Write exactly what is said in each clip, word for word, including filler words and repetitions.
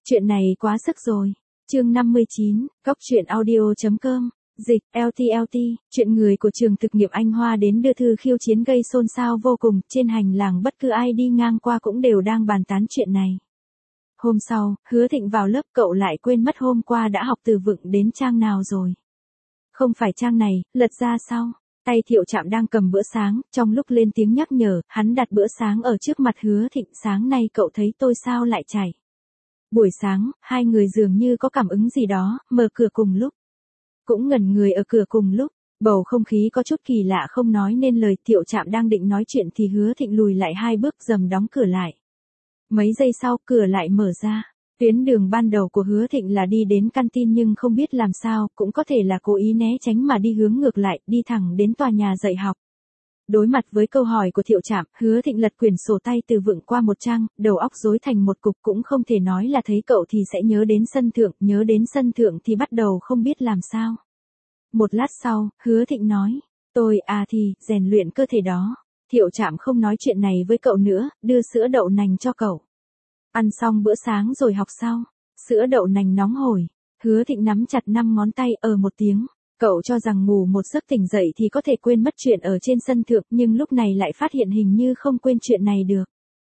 Chuyện này quá sức rồi. Chương năm mươi chín, Cóc truyện audio chấm com. Dịch, lờ tê lờ tê, chuyện người của trường thực nghiệm Anh Hoa đến đưa thư khiêu chiến gây xôn xao vô cùng, trên hành lang bất cứ ai đi ngang qua cũng đều đang bàn tán chuyện này. Hôm sau, Hứa Thịnh vào lớp cậu lại quên mất hôm qua đã học từ vựng đến trang nào rồi. Không phải trang này, lật ra sau. Tay Thiệu Trạm đang cầm bữa sáng, trong lúc lên tiếng nhắc nhở, hắn đặt bữa sáng ở trước mặt Hứa Thịnh. Sáng nay cậu thấy tôi sao lại chảy. Buổi sáng, hai người dường như có cảm ứng gì đó, mở cửa cùng lúc. Cũng ngẩn người ở cửa cùng lúc, bầu không khí có chút kỳ lạ không nói nên lời. Thiệu Trạm đang định nói chuyện thì Hứa Thịnh lùi lại hai bước dầm đóng cửa lại. Mấy giây sau cửa lại mở ra. Tuyến đường ban đầu của Hứa Thịnh là đi đến canteen nhưng không biết làm sao, cũng có thể là cố ý né tránh mà đi hướng ngược lại, đi thẳng đến tòa nhà dạy học. Đối mặt với câu hỏi của Thiệu Trạm, Hứa Thịnh lật quyển sổ tay từ vựng qua một trang, đầu óc rối thành một cục. Cũng không thể nói là thấy cậu thì sẽ nhớ đến sân thượng, nhớ đến sân thượng thì bắt đầu không biết làm sao. Một lát sau, Hứa Thịnh nói, tôi à thì, rèn luyện cơ thể đó. Thiệu Trạm không nói chuyện này với cậu nữa, đưa sữa đậu nành cho cậu. Ăn xong bữa sáng rồi học sau. Sữa đậu nành nóng hổi. Hứa Thịnh nắm chặt năm ngón tay ở một tiếng. Cậu cho rằng ngủ một giấc tỉnh dậy thì có thể quên mất chuyện ở trên sân thượng, nhưng lúc này lại phát hiện hình như không quên chuyện này được.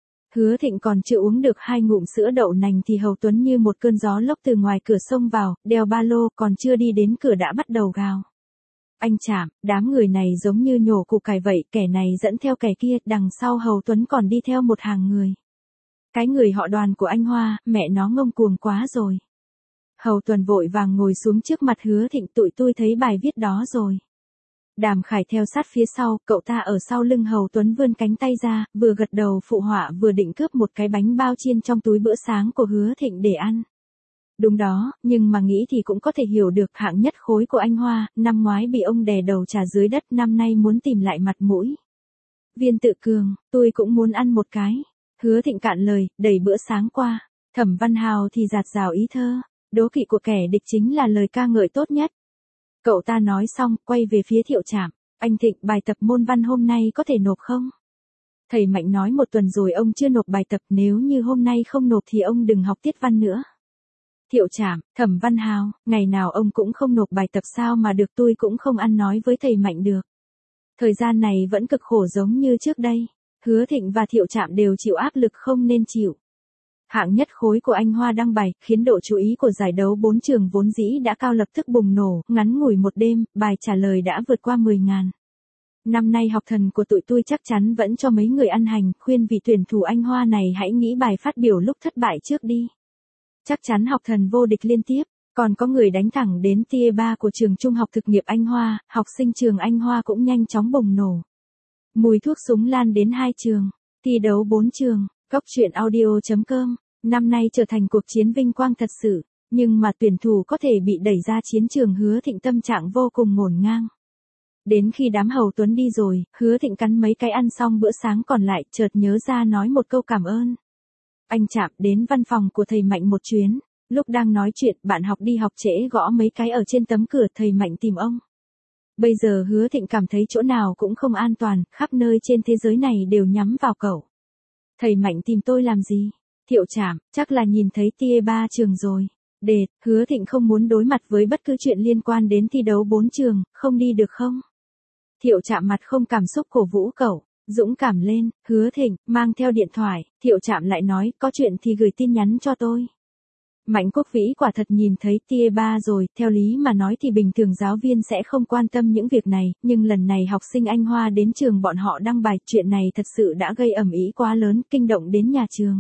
Hứa Thịnh còn chưa uống được hai ngụm sữa đậu nành thì Hầu Tuấn như một cơn gió lốc từ ngoài cửa xông vào, đeo ba lô, còn chưa đi đến cửa đã bắt đầu gào. Anh Trạm, đám người này giống như nhổ củ cải vậy, kẻ này dẫn theo kẻ kia, đằng sau Hầu Tuấn còn đi theo một hàng người. Cái người họ Đoàn của anh Hoa, mẹ nó ngông cuồng quá rồi. Hầu Tuấn vội vàng ngồi xuống trước mặt Hứa Thịnh, tụi tôi thấy bài viết đó rồi. Đàm Khải theo sát phía sau, cậu ta ở sau lưng Hầu Tuấn vươn cánh tay ra, vừa gật đầu phụ họa vừa định cướp một cái bánh bao chiên trong túi bữa sáng của Hứa Thịnh để ăn. Đúng đó, nhưng mà nghĩ thì cũng có thể hiểu được, hạng nhất khối của anh Hoa, năm ngoái bị ông đè đầu trà dưới đất, năm nay muốn tìm lại mặt mũi. Viên Tự Cường, tôi cũng muốn ăn một cái. Hứa Thịnh cạn lời, đẩy bữa sáng qua. Thẩm Văn Hào thì dạt dào ý thơ. Đố kỵ của kẻ địch chính là lời ca ngợi tốt nhất. Cậu ta nói xong, quay về phía Thiệu Trạm. Anh Thịnh, bài tập môn văn hôm nay có thể nộp không? Thầy Mạnh nói một tuần rồi ông chưa nộp bài tập, nếu như hôm nay không nộp thì ông đừng học tiết văn nữa. Thiệu Trạm, Thẩm Văn Hào, ngày nào ông cũng không nộp bài tập sao mà được, tôi cũng không ăn nói với thầy Mạnh được. Thời gian này vẫn cực khổ giống như trước đây. Hứa Thịnh và Thiệu Trạm đều chịu áp lực không nên chịu. Hạng nhất khối của anh Hoa đăng bài, khiến độ chú ý của giải đấu bốn trường vốn dĩ đã cao lập tức bùng nổ, ngắn ngủi một đêm, bài trả lời đã vượt qua mười ngàn. Năm nay học thần của tụi tôi chắc chắn vẫn cho mấy người ăn hành, khuyên vị tuyển thủ anh Hoa này hãy nghĩ bài phát biểu lúc thất bại trước đi. Chắc chắn học thần vô địch liên tiếp, còn có người đánh thẳng đến tier ba của trường trung học thực nghiệp Anh Hoa, học sinh trường Anh Hoa cũng nhanh chóng bùng nổ. Mùi thuốc súng lan đến hai trường, thi đấu bốn trường. Cóc truyện audio chấm com, năm nay trở thành cuộc chiến vinh quang thật sự, nhưng mà tuyển thủ có thể bị đẩy ra chiến trường. Hứa Thịnh tâm trạng vô cùng ngổn ngang. Đến khi đám Hầu Tuấn đi rồi, Hứa Thịnh cắn mấy cái ăn xong bữa sáng còn lại, chợt nhớ ra nói một câu cảm ơn. Anh Trạm, đến văn phòng của thầy Mạnh một chuyến. Lúc đang nói chuyện, bạn học đi học trễ gõ mấy cái ở trên tấm cửa, thầy Mạnh tìm ông. Bây giờ Hứa Thịnh cảm thấy chỗ nào cũng không an toàn, khắp nơi trên thế giới này đều nhắm vào cậu. Thầy Mạnh tìm tôi làm gì? Thiệu Trạm, chắc là nhìn thấy tier ba trường rồi. Đệt, Hứa Thịnh không muốn đối mặt với bất cứ chuyện liên quan đến thi đấu bốn trường, không đi được không? Thiệu Trạm mặt không cảm xúc cổ vũ cậu, dũng cảm lên. Hứa Thịnh, mang theo điện thoại, Thiệu Trạm lại nói, có chuyện thì gửi tin nhắn cho tôi. Mạnh Quốc Vĩ quả thật nhìn thấy tier ba rồi, theo lý mà nói thì bình thường giáo viên sẽ không quan tâm những việc này, nhưng lần này học sinh Anh Hoa đến trường bọn họ đăng bài, chuyện này thật sự đã gây ầm ĩ quá lớn, kinh động đến nhà trường.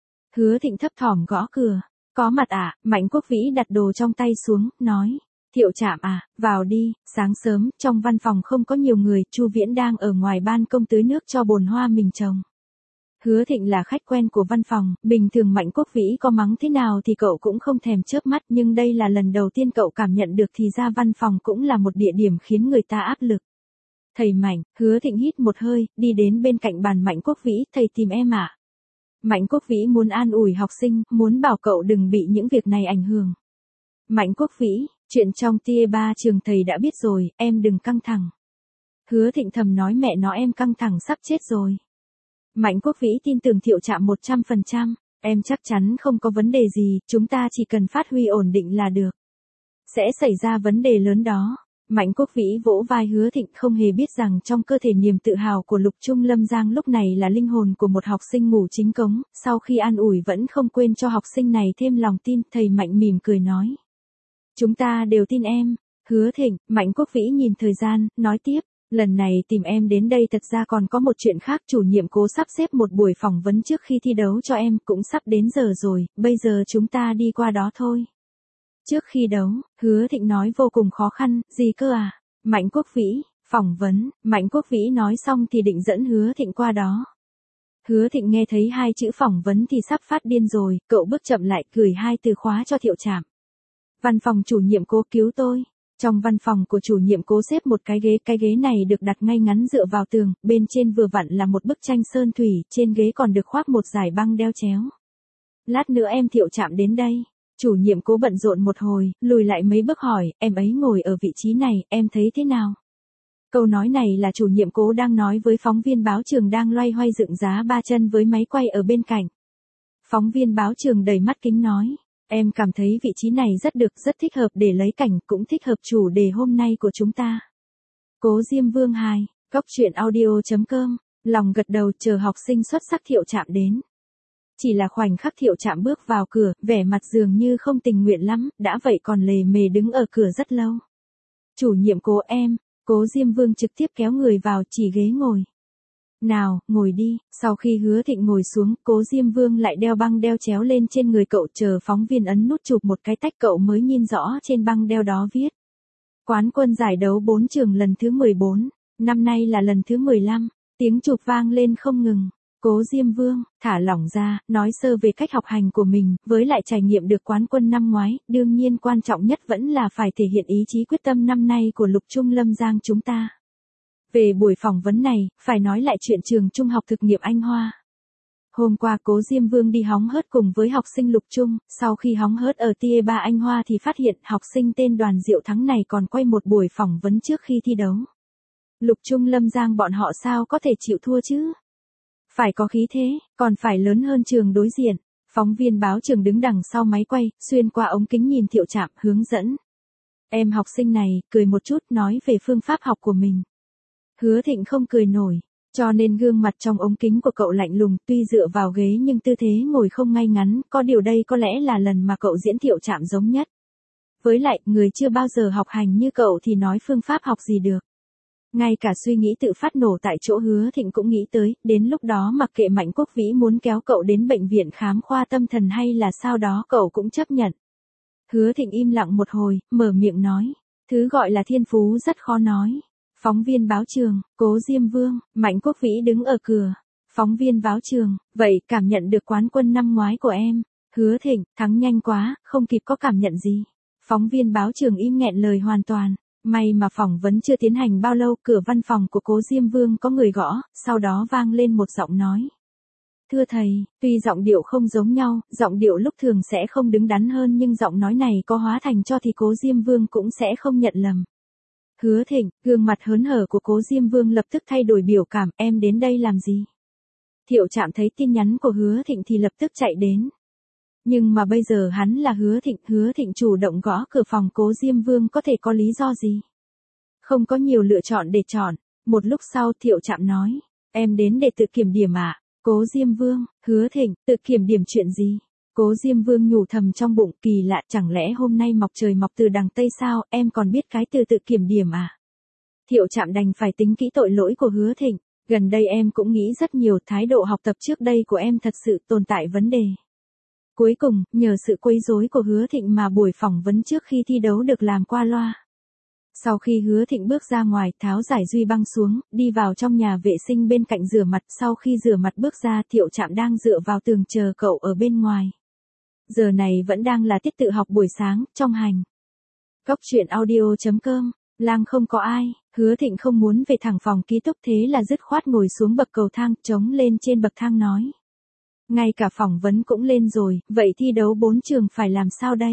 Hứa Thịnh thấp thỏm gõ cửa, có mặt à? Mạnh Quốc Vĩ đặt đồ trong tay xuống, nói, Thiệu Trạm à, vào đi. Sáng sớm, trong văn phòng không có nhiều người, Chu Viễn đang ở ngoài ban công tưới nước cho bồn hoa mình trồng. Hứa Thịnh là khách quen của văn phòng, bình thường Mạnh Quốc Vĩ có mắng thế nào thì cậu cũng không thèm chớp mắt, nhưng đây là lần đầu tiên cậu cảm nhận được thì ra văn phòng cũng là một địa điểm khiến người ta áp lực. Thầy Mạnh, Hứa Thịnh hít một hơi, đi đến bên cạnh bàn Mạnh Quốc Vĩ, thầy tìm em ạ. À? Mạnh Quốc Vĩ muốn an ủi học sinh, muốn bảo cậu đừng bị những việc này ảnh hưởng. Mạnh Quốc Vĩ, chuyện trong tier ba trường thầy đã biết rồi, em đừng căng thẳng. Hứa Thịnh thầm nói mẹ nó em căng thẳng sắp chết rồi. Mạnh Quốc Vĩ tin tưởng Thiệu Trạm một trăm phần trăm. Em chắc chắn không có vấn đề gì, chúng ta chỉ cần phát huy ổn định là được. Sẽ xảy ra vấn đề lớn đó. Mạnh Quốc Vĩ vỗ vai Hứa Thịnh, không hề biết rằng trong cơ thể niềm tự hào của Lục Trung Lâm Giang lúc này là linh hồn của một học sinh ngủ chính cống, sau khi an ủi vẫn không quên cho học sinh này thêm lòng tin, thầy Mạnh mỉm cười nói. Chúng ta đều tin em. Hứa Thịnh, Mạnh Quốc Vĩ nhìn thời gian, nói tiếp, lần này tìm em đến đây thật ra còn có một chuyện khác, chủ nhiệm Cố sắp xếp một buổi phỏng vấn trước khi thi đấu cho em, cũng sắp đến giờ rồi, bây giờ chúng ta đi qua đó thôi. Trước khi đấu, Hứa Thịnh nói vô cùng khó khăn, gì cơ à? Mạnh Quốc Vĩ, phỏng vấn, Mạnh Quốc Vĩ nói xong thì định dẫn Hứa Thịnh qua đó. Hứa Thịnh nghe thấy hai chữ phỏng vấn thì sắp phát điên rồi, cậu bước chậm lại, gửi hai từ khóa cho Thiệu Trạm. Văn phòng chủ nhiệm Cố, cứu tôi. Trong văn phòng của chủ nhiệm Cố xếp một cái ghế, cái ghế này được đặt ngay ngắn dựa vào tường, bên trên vừa vặn là một bức tranh sơn thủy, trên ghế còn được khoác một dải băng đeo chéo. Lát nữa em Thiệu Trạm đến đây. Chủ nhiệm Cố bận rộn một hồi, lùi lại mấy bước hỏi, em ấy ngồi ở vị trí này, em thấy thế nào? Câu nói này là chủ nhiệm Cố đang nói với phóng viên báo trường đang loay hoay dựng giá ba chân với máy quay ở bên cạnh. Phóng viên báo trường đầy mắt kính nói, em cảm thấy vị trí này rất được, rất thích hợp để lấy cảnh, cũng thích hợp chủ đề hôm nay của chúng ta. Cố Diêm Vương hai, Cóc Truyện Audio chấm com, lòng gật đầu chờ học sinh xuất sắc Thiệu Trạm đến. Chỉ là khoảnh khắc Thiệu Trạm bước vào cửa, vẻ mặt dường như không tình nguyện lắm, đã vậy còn lề mề đứng ở cửa rất lâu. Chủ nhiệm Cố em, Cố Diêm Vương trực tiếp kéo người vào, chỉ ghế ngồi. Nào, ngồi đi. Sau khi Hứa Thịnh ngồi xuống, Cố Diêm Vương lại đeo băng đeo chéo lên trên người cậu, chờ phóng viên ấn nút chụp một cái tách cậu mới nhìn rõ trên băng đeo đó viết. Quán quân giải đấu bốn trường lần thứ mười bốn, năm nay là lần thứ mười lăm, tiếng chụp vang lên không ngừng. Cố Diêm Vương, thả lỏng ra, nói sơ về cách học hành của mình, với lại trải nghiệm được quán quân năm ngoái, đương nhiên quan trọng nhất vẫn là phải thể hiện ý chí quyết tâm năm nay của Lục Trung Lâm Giang chúng ta. Về buổi phỏng vấn này, phải nói lại chuyện trường trung học thực nghiệm Anh Hoa. Hôm qua Cố Diêm Vương đi hóng hớt cùng với học sinh Lục Trung, sau khi hóng hớt ở Tier ba Anh Hoa thì phát hiện học sinh tên Đoàn Diệu Thắng này còn quay một buổi phỏng vấn trước khi thi đấu. Lục Trung Lâm Giang bọn họ sao có thể chịu thua chứ? Phải có khí thế, còn phải lớn hơn trường đối diện. Phóng viên báo trường đứng đằng sau máy quay, xuyên qua ống kính nhìn Thiệu Trạm, hướng dẫn. Em học sinh này, cười một chút, nói về phương pháp học của mình. Hứa Thịnh không cười nổi, cho nên gương mặt trong ống kính của cậu lạnh lùng, tuy dựa vào ghế nhưng tư thế ngồi không ngay ngắn, có điều đây có lẽ là lần mà cậu diễn Thiệu Trạm giống nhất. Với lại, người chưa bao giờ học hành như cậu thì nói phương pháp học gì được. Ngay cả suy nghĩ tự phát nổ tại chỗ Hứa Thịnh cũng nghĩ tới, đến lúc đó mặc kệ Mạnh Quốc Vĩ muốn kéo cậu đến bệnh viện khám khoa tâm thần hay là sao đó cậu cũng chấp nhận. Hứa Thịnh im lặng một hồi, mở miệng nói, thứ gọi là thiên phú rất khó nói. Phóng viên báo trường, Cố Diêm Vương, Mạnh Quốc Vĩ đứng ở cửa. Phóng viên báo trường, vậy cảm nhận được quán quân năm ngoái của em. Hứa Thịnh, thắng nhanh quá, không kịp có cảm nhận gì. Phóng viên báo trường im nghẹn lời hoàn toàn. May mà phỏng vấn chưa tiến hành bao lâu, cửa văn phòng của Cố Diêm Vương có người gõ, sau đó vang lên một giọng nói. Thưa thầy, tuy giọng điệu không giống nhau, giọng điệu lúc thường sẽ không đứng đắn hơn nhưng giọng nói này có hóa thành cho thì Cố Diêm Vương cũng sẽ không nhận lầm. Hứa Thịnh, gương mặt hớn hở của Cố Diêm Vương lập tức thay đổi biểu cảm, em đến đây làm gì? Thiệu Trạm thấy tin nhắn của Hứa Thịnh thì lập tức chạy đến. Nhưng mà bây giờ hắn là Hứa Thịnh, Hứa Thịnh chủ động gõ cửa phòng Cố Diêm Vương có thể có lý do gì? Không có nhiều lựa chọn để chọn. Một lúc sau Thiệu Trạm nói, em đến để tự kiểm điểm à? Cố Diêm Vương, Hứa Thịnh, tự kiểm điểm chuyện gì? Cố Diêm Vương nhủ thầm trong bụng, kỳ lạ, chẳng lẽ hôm nay mọc trời mọc từ đằng Tây sao, em còn biết cái từ tự kiểm điểm à? Thiệu Trạm đành phải tính kỹ tội lỗi của Hứa Thịnh, gần đây em cũng nghĩ rất nhiều, thái độ học tập trước đây của em thật sự tồn tại vấn đề. Cuối cùng, nhờ sự quấy rối của Hứa Thịnh mà buổi phỏng vấn trước khi thi đấu được làm qua loa. Sau khi Hứa Thịnh bước ra ngoài, tháo giải duy băng xuống, đi vào trong nhà vệ sinh bên cạnh rửa mặt, sau khi rửa mặt bước ra, Thiệu Trạm đang dựa vào tường chờ cậu ở bên ngoài. Giờ này vẫn đang là tiết tự học buổi sáng, trong hành. Cóc Truyện Audio chấm com, lang không có ai, Hứa Thịnh không muốn về thẳng phòng ký túc thế là dứt khoát ngồi xuống bậc cầu thang, chống lên trên bậc thang nói. Ngay cả phỏng vấn cũng lên rồi, vậy thi đấu bốn trường phải làm sao đây?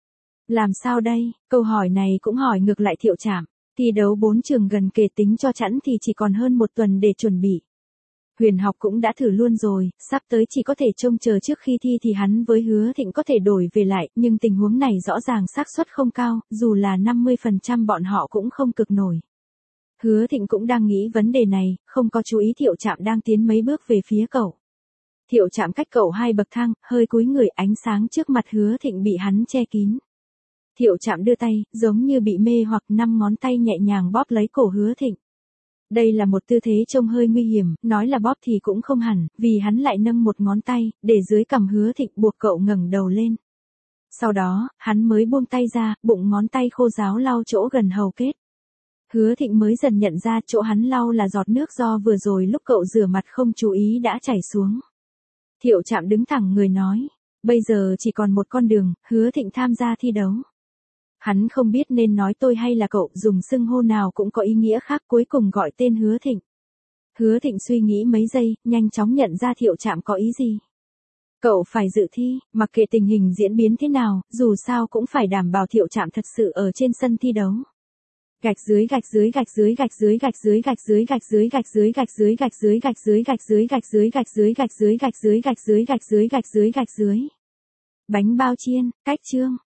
Làm sao đây? Câu hỏi này cũng hỏi ngược lại Thiệu Trạm. Thi đấu bốn trường gần kề, tính cho chẵn thì chỉ còn hơn một tuần để chuẩn bị. Huyền học cũng đã thử luôn rồi, sắp tới chỉ có thể trông chờ trước khi thi thì hắn với Hứa Thịnh có thể đổi về lại, nhưng tình huống này rõ ràng xác suất không cao, dù là năm mươi phần trăm bọn họ cũng không cực nổi. Hứa Thịnh cũng đang nghĩ vấn đề này, không có chú ý Thiệu Trạm đang tiến mấy bước về phía cậu. Thiệu Trạm cách cậu hai bậc thang, hơi cúi người, ánh sáng trước mặt Hứa Thịnh bị hắn che kín. Thiệu Trạm đưa tay, giống như bị mê hoặc, năm ngón tay nhẹ nhàng bóp lấy cổ Hứa Thịnh. Đây là một tư thế trông hơi nguy hiểm, nói là bóp thì cũng không hẳn, vì hắn lại nâng một ngón tay, để dưới cằm Hứa Thịnh buộc cậu ngẩng đầu lên. Sau đó, hắn mới buông tay ra, bụng ngón tay khô ráo lau chỗ gần hầu kết. Hứa Thịnh mới dần nhận ra chỗ hắn lau là giọt nước do vừa rồi lúc cậu rửa mặt không chú ý đã chảy xuống. Thiệu Trạm đứng thẳng người nói, bây giờ chỉ còn một con đường, Hứa Thịnh tham gia thi đấu. Hắn không biết nên nói tôi hay là cậu, dùng xưng hô nào cũng có ý nghĩa khác, cuối cùng gọi tên Hứa Thịnh. Hứa Thịnh suy nghĩ mấy giây, nhanh chóng nhận ra Thiệu Trạm có ý gì. Cậu phải dự thi, mặc kệ tình hình diễn biến thế nào, dù sao cũng phải đảm bảo Thiệu Trạm thật sự ở trên sân thi đấu. Gạch dưới gạch dưới gạch dưới gạch dưới gạch dưới gạch dưới gạch dưới gạch dưới gạch dưới gạch dưới gạch dưới gạch dưới gạch dưới gạch dưới gạch dưới gạch dưới gạch dưới gạch dưới gạch dưới gạch dưới. Bánh bao chiên, cách chương.